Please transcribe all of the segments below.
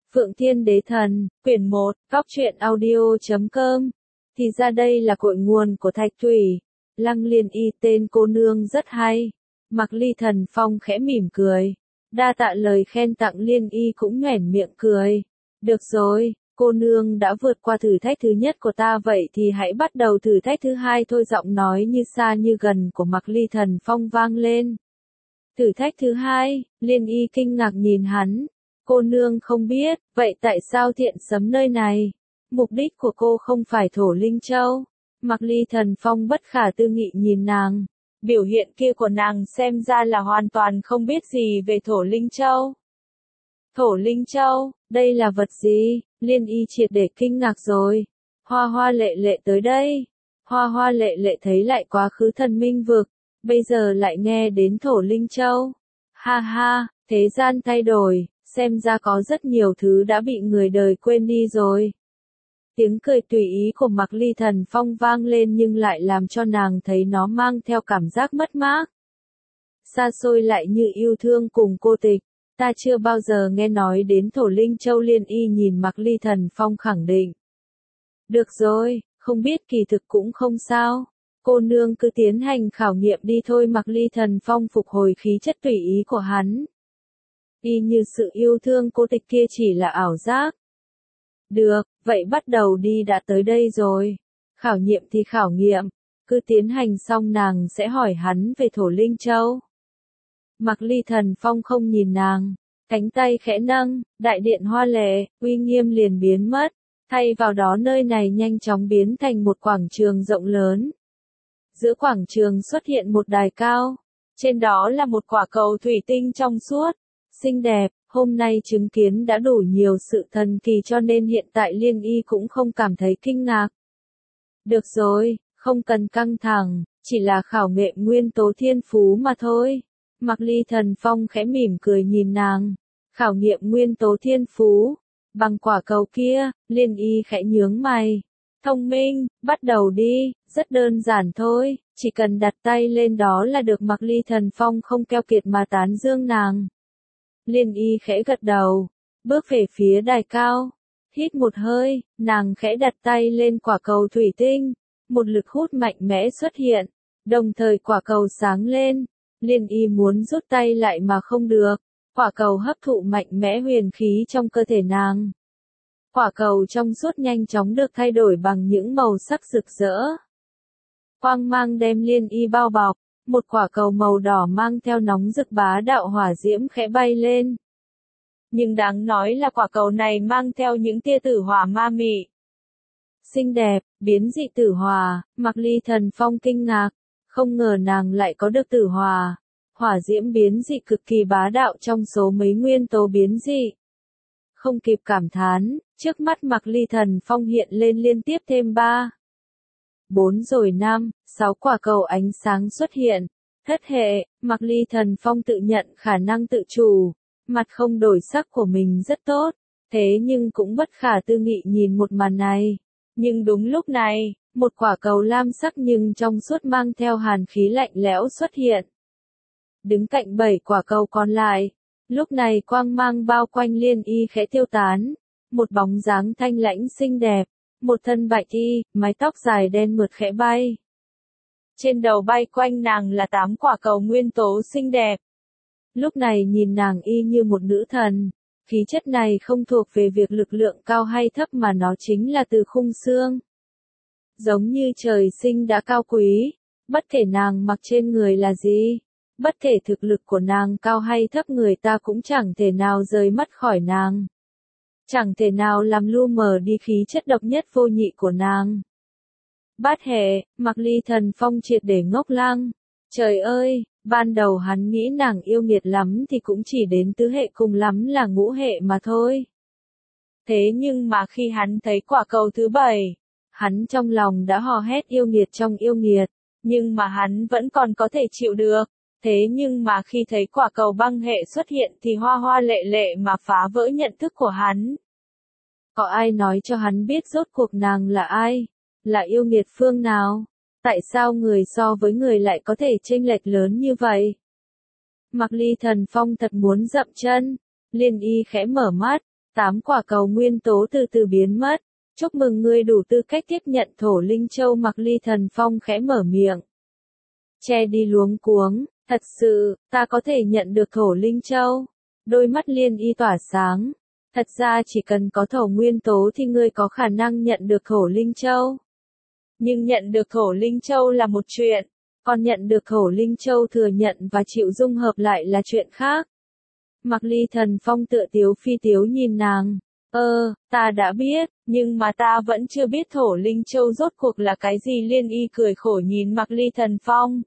Phượng Thiên Đế Thần, quyển 1, góc truyện audio.com. Thì ra đây là cội nguồn của Thạch Thủy. Lăng Liên Y tên cô nương rất hay. Mạc Ly Thần Phong khẽ mỉm cười. Đa tạ lời khen tặng Liên Y cũng nhoẻn miệng cười. Được rồi, cô nương đã vượt qua thử thách thứ nhất của ta vậy thì hãy bắt đầu thử thách thứ hai thôi. Giọng nói như xa như gần của Mạc Ly Thần Phong vang lên. Thử thách thứ hai, Liên Y kinh ngạc nhìn hắn. Cô nương không biết, vậy tại sao Thiện Sấm nơi này? Mục đích của cô không phải Thổ Linh Châu. Mạc Ly Thần Phong bất khả tư nghị nhìn nàng. Biểu hiện kia của nàng xem ra là hoàn toàn không biết gì về Thổ Linh Châu. Thổ Linh Châu, đây là vật gì? Liên Y triệt để kinh ngạc rồi. Hoa Hoa Lệ Lệ tới đây. Hoa Hoa Lệ Lệ thấy lại quá khứ thần minh vực. Bây giờ lại nghe đến Thổ Linh Châu. Ha ha, thế gian thay đổi. Xem ra có rất nhiều thứ đã bị người đời quên đi rồi. Tiếng cười tùy ý của Mạc Ly Thần Phong vang lên nhưng lại làm cho nàng thấy nó mang theo cảm giác mất mát. Xa xôi lại như yêu thương cùng cô tịch. Ta chưa bao giờ nghe nói đến Thổ Linh Châu. Liên Y nhìn Mạc Ly Thần Phong khẳng định. Được rồi, không biết kỳ thực cũng không sao. Cô nương cứ tiến hành khảo nghiệm đi thôi. Mạc Ly Thần Phong phục hồi khí chất tùy ý của hắn. Y như sự yêu thương cô tịch kia chỉ là ảo giác. Được, vậy bắt đầu đi, đã tới đây rồi. Khảo nghiệm thì khảo nghiệm, cứ tiến hành xong nàng sẽ hỏi hắn về Thổ Linh Châu. Mạc Ly Thần Phong không nhìn nàng, cánh tay khẽ nâng, đại điện hoa lệ, uy nghiêm liền biến mất, thay vào đó nơi này nhanh chóng biến thành một quảng trường rộng lớn. Giữa quảng trường xuất hiện một đài cao, trên đó là một quả cầu thủy tinh trong suốt. Xinh đẹp, hôm nay chứng kiến đã đủ nhiều sự thần kỳ cho nên hiện tại Liên Y cũng không cảm thấy kinh ngạc. Được rồi, không cần căng thẳng, chỉ là khảo nghiệm nguyên tố thiên phú mà thôi. Mạc Ly Thần Phong khẽ mỉm cười nhìn nàng. Khảo nghiệm nguyên tố thiên phú, bằng quả cầu kia. Liên Y khẽ nhướng mày. Thông minh, bắt đầu đi, rất đơn giản thôi, chỉ cần đặt tay lên đó là được. Mạc Ly Thần Phong không keo kiệt mà tán dương nàng. Liên Y khẽ gật đầu, bước về phía đài cao, hít một hơi, nàng khẽ đặt tay lên quả cầu thủy tinh, một lực hút mạnh mẽ xuất hiện, đồng thời quả cầu sáng lên. Liên Y muốn rút tay lại mà không được, quả cầu hấp thụ mạnh mẽ huyền khí trong cơ thể nàng. Quả cầu trong suốt nhanh chóng được thay đổi bằng những màu sắc rực rỡ. Quang mang đem Liên Y bao bọc. Một quả cầu màu đỏ mang theo nóng rực bá đạo hỏa diễm khẽ bay lên. Nhưng đáng nói là quả cầu này mang theo những tia tử hỏa ma mị. Xinh đẹp, biến dị tử hỏa. Mạc Ly Thần Phong kinh ngạc, không ngờ nàng lại có được tử hỏa. Hỏa diễm biến dị cực kỳ bá đạo trong số mấy nguyên tố biến dị. Không kịp cảm thán, trước mắt Mạc Ly Thần Phong hiện lên liên tiếp thêm 3, 4 rồi 5, 6 quả cầu ánh sáng xuất hiện. Thất hệ, Mạc Ly Thần Phong tự nhận khả năng tự chủ, mặt không đổi sắc của mình rất tốt, thế nhưng cũng bất khả tư nghị nhìn một màn này. Nhưng đúng lúc này, một quả cầu lam sắc nhưng trong suốt mang theo hàn khí lạnh lẽo xuất hiện. Đứng cạnh 7 quả cầu còn lại, lúc này quang mang bao quanh Liên Y khẽ tiêu tán, một bóng dáng thanh lãnh xinh đẹp. Một thân bạch y, mái tóc dài đen mượt khẽ bay. Trên đầu bay quanh nàng là 8 quả cầu nguyên tố xinh đẹp. Lúc này nhìn nàng y như một nữ thần. Khí chất này không thuộc về việc lực lượng cao hay thấp mà nó chính là từ khung xương. Giống như trời sinh đã cao quý. Bất kể nàng mặc trên người là gì. Bất kể thực lực của nàng cao hay thấp người ta cũng chẳng thể nào rời mắt khỏi nàng. Chẳng thể nào làm lu mờ đi khí chất độc nhất vô nhị của nàng. Bát hệ, Mạc Ly Thần Phong triệt để ngốc lăng. Trời ơi, ban đầu hắn nghĩ nàng yêu nghiệt lắm thì cũng chỉ đến tứ hệ cùng lắm là ngũ hệ mà thôi. Thế nhưng mà khi hắn thấy quả cầu thứ 7, hắn trong lòng đã hò hét yêu nghiệt trong yêu nghiệt, nhưng mà hắn vẫn còn có thể chịu được. Thế nhưng mà khi thấy quả cầu băng hệ xuất hiện thì Hoa Hoa Lệ Lệ mà phá vỡ nhận thức của hắn. Có ai nói cho hắn biết rốt cuộc nàng là ai? Là yêu nghiệt phương nào? Tại sao người so với người lại có thể chênh lệch lớn như vậy? Mạc Ly Thần Phong thật muốn dậm chân. Liên Y khẽ mở mắt, 8 quả cầu nguyên tố từ từ biến mất. Chúc mừng ngươi đủ tư cách tiếp nhận thổ linh châu. Mạc Ly Thần Phong khẽ mở miệng. Che đi luống cuống, thật sự, ta có thể nhận được thổ linh châu. Đôi mắt Liên Y tỏa sáng. Thật ra chỉ cần có thổ nguyên tố thì ngươi có khả năng nhận được thổ linh châu. Nhưng nhận được thổ linh châu là một chuyện, còn nhận được thổ linh châu thừa nhận và chịu dung hợp lại là chuyện khác. Mạc Ly Thần Phong tựa tiếu phi tiếu nhìn nàng. Ta đã biết, nhưng mà ta vẫn chưa biết thổ linh châu rốt cuộc là cái gì. Liên Y cười khổ nhìn Mạc Ly Thần Phong.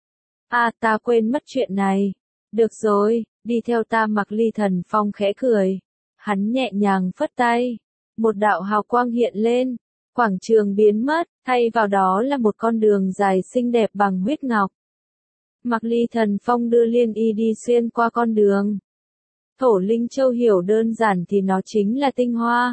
Ta quên mất chuyện này. Được rồi, đi theo ta. Mạc Ly Thần Phong khẽ cười. Hắn nhẹ nhàng phất tay. Một đạo hào quang hiện lên. Quảng trường biến mất, thay vào đó là một con đường dài xinh đẹp bằng huyết ngọc. Mạc Ly Thần Phong đưa Liên Y đi xuyên qua con đường. Thổ linh châu hiểu đơn giản thì nó chính là tinh hoa.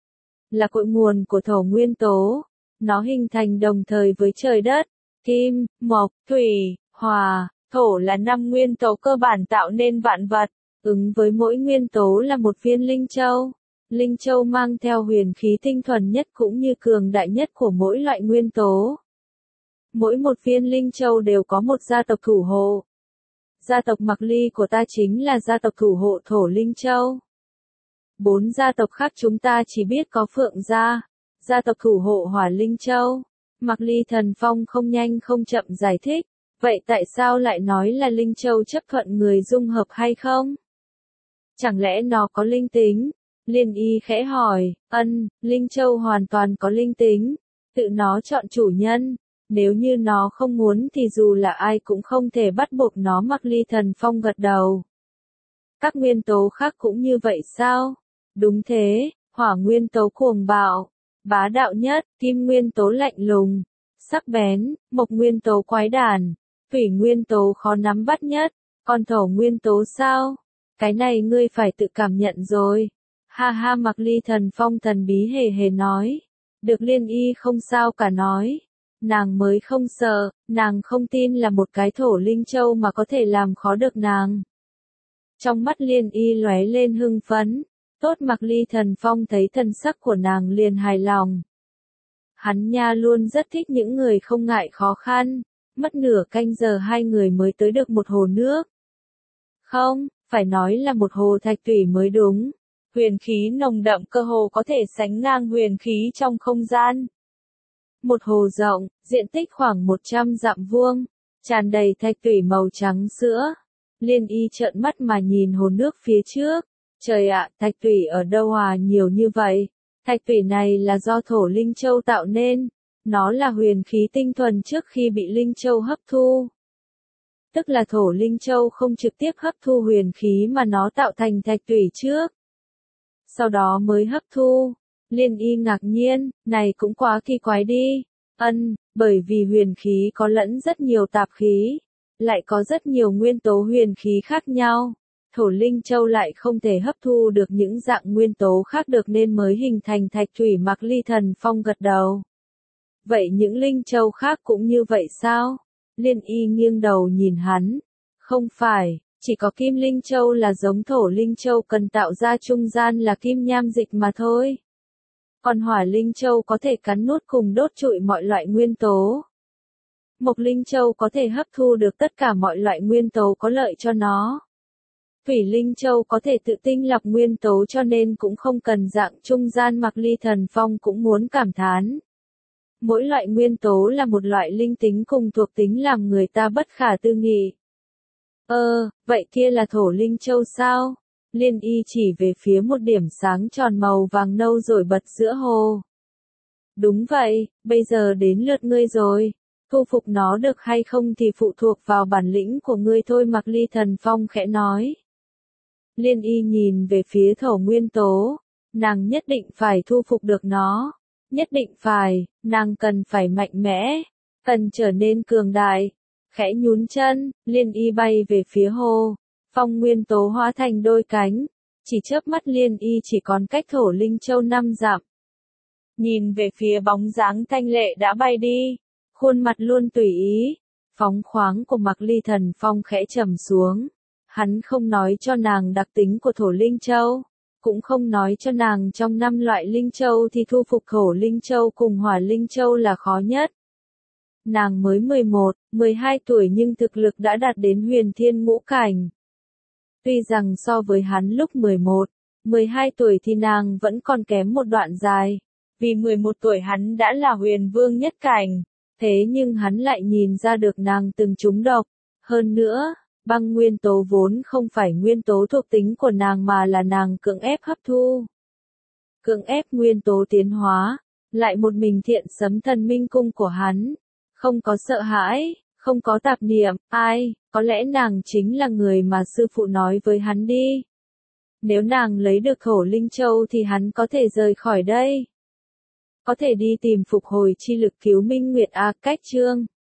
Là cội nguồn của thổ nguyên tố. Nó hình thành đồng thời với trời đất, kim, mộc, thủy, hỏa, thổ là 5 nguyên tố cơ bản tạo nên vạn vật. Ứng với mỗi nguyên tố là một viên linh châu. Linh châu mang theo huyền khí tinh thuần nhất cũng như cường đại nhất của mỗi loại nguyên tố. Mỗi một viên linh châu đều có một gia tộc thủ hộ. Gia tộc Mạc Ly của ta chính là gia tộc thủ hộ thổ linh châu. 4 gia tộc khác chúng ta chỉ biết có Phượng gia, gia tộc thủ hộ hỏa linh châu. Mạc Ly Thần Phong không nhanh không chậm giải thích. Vậy tại sao lại nói là linh châu chấp thuận người dung hợp hay không? Chẳng lẽ nó có linh tính? Liên Y khẽ hỏi. Linh châu hoàn toàn có linh tính. Tự nó chọn chủ nhân. Nếu như nó không muốn thì dù là ai cũng không thể bắt buộc nó. Mạc Ly Thần Phong gật đầu. Các nguyên tố khác cũng như vậy sao? Đúng thế, hỏa nguyên tố cuồng bạo, bá đạo nhất, kim nguyên tố lạnh lùng, sắc bén, mộc nguyên tố quái đản, thủy nguyên tố khó nắm bắt nhất, còn thổ nguyên tố sao? Cái này ngươi phải tự cảm nhận rồi. Ha ha. Mạc Ly Thần Phong thần bí hề hề nói. Được. Liên Y không sao cả nói. Nàng mới không sợ, nàng không tin là một cái thổ linh châu mà có thể làm khó được nàng. Trong mắt Liên Y lóe lên hưng phấn. Tốt. Mạc Ly Thần Phong thấy thần sắc của nàng liền hài lòng. Hắn nha luôn rất thích những người không ngại khó khăn. Mất nửa canh giờ hai người mới tới được một hồ nước. Không, phải nói là một hồ thạch thủy mới đúng. Huyền khí nồng đậm cơ hồ có thể sánh ngang huyền khí trong không gian. Một hồ rộng, diện tích khoảng 100 dặm vuông, tràn đầy thạch thủy màu trắng sữa. Liên Y trợn mắt mà nhìn hồ nước phía trước. Trời ạ, thạch thủy ở đâu hòa nhiều như vậy? Thạch thủy này là do thổ linh châu tạo nên. Nó là huyền khí tinh thuần trước khi bị linh châu hấp thu. Tức là thổ linh châu không trực tiếp hấp thu huyền khí mà nó tạo thành thạch thủy trước. Sau đó mới hấp thu. Liên Y ngạc nhiên, này cũng quá kỳ quái đi. Bởi vì huyền khí có lẫn rất nhiều tạp khí. Lại có rất nhiều nguyên tố huyền khí khác nhau. Thổ linh châu lại không thể hấp thu được những dạng nguyên tố khác được nên mới hình thành thạch thủy. Mạc Ly Thần Phong gật đầu. Vậy những linh châu khác cũng như vậy sao? Liên Y nghiêng đầu nhìn hắn. Không phải, chỉ có kim linh châu là giống thổ linh châu cần tạo ra trung gian là kim nham dịch mà thôi. Còn hỏa linh châu có thể cắn nuốt cùng đốt trụi mọi loại nguyên tố. Mộc linh châu có thể hấp thu được tất cả mọi loại nguyên tố có lợi cho nó. Thủy linh châu có thể tự tinh lọc nguyên tố cho nên cũng không cần dạng trung gian. Mạc Ly Thần Phong cũng muốn cảm thán. Mỗi loại nguyên tố là một loại linh tính cùng thuộc tính làm người ta bất khả tư nghị. Vậy kia là thổ linh châu sao? Liên Y chỉ về phía một điểm sáng tròn màu vàng nâu rồi bật giữa hồ. Đúng vậy, bây giờ đến lượt ngươi rồi. Thu phục nó được hay không thì phụ thuộc vào bản lĩnh của ngươi thôi. Mạc Ly Thần Phong khẽ nói. Liên Y nhìn về phía thổ nguyên tố. Nàng nhất định phải thu phục được nó. Nhất định phải, nàng cần phải mạnh mẽ. Cần trở nên cường đại. Khẽ nhún chân, Liên Y bay về phía hồ. Phong nguyên tố hóa thành đôi cánh. Chỉ chớp mắt Liên Y chỉ còn cách thổ linh châu 5 dặm. Nhìn về phía bóng dáng thanh lệ đã bay đi. Khuôn mặt luôn tùy ý. Phóng khoáng của Mạc Ly Thần Phong khẽ trầm xuống. Hắn không nói cho nàng đặc tính của thổ linh châu. cũng không nói cho nàng trong 5 loại linh châu thì thu phục thổ linh châu cùng hỏa linh châu là khó nhất. Nàng mới 11, 12 tuổi nhưng thực lực đã đạt đến huyền thiên ngũ cảnh. Tuy rằng so với hắn lúc 11, 12 tuổi thì nàng vẫn còn kém một đoạn dài, vì 11 tuổi hắn đã là huyền vương nhất cảnh, thế nhưng hắn lại nhìn ra được nàng từng trúng độc. Hơn nữa, băng nguyên tố vốn không phải nguyên tố thuộc tính của nàng mà là nàng cưỡng ép hấp thu. Cưỡng ép nguyên tố tiến hóa, lại một mình thiện sấm thần minh cung của hắn. Không có sợ hãi, không có tạp niệm, có lẽ nàng chính là người mà sư phụ nói với hắn đi. Nếu nàng lấy được thổ linh châu thì hắn có thể rời khỏi đây. Có thể đi tìm phục hồi chi lực cứu Minh Nguyệt cách chương.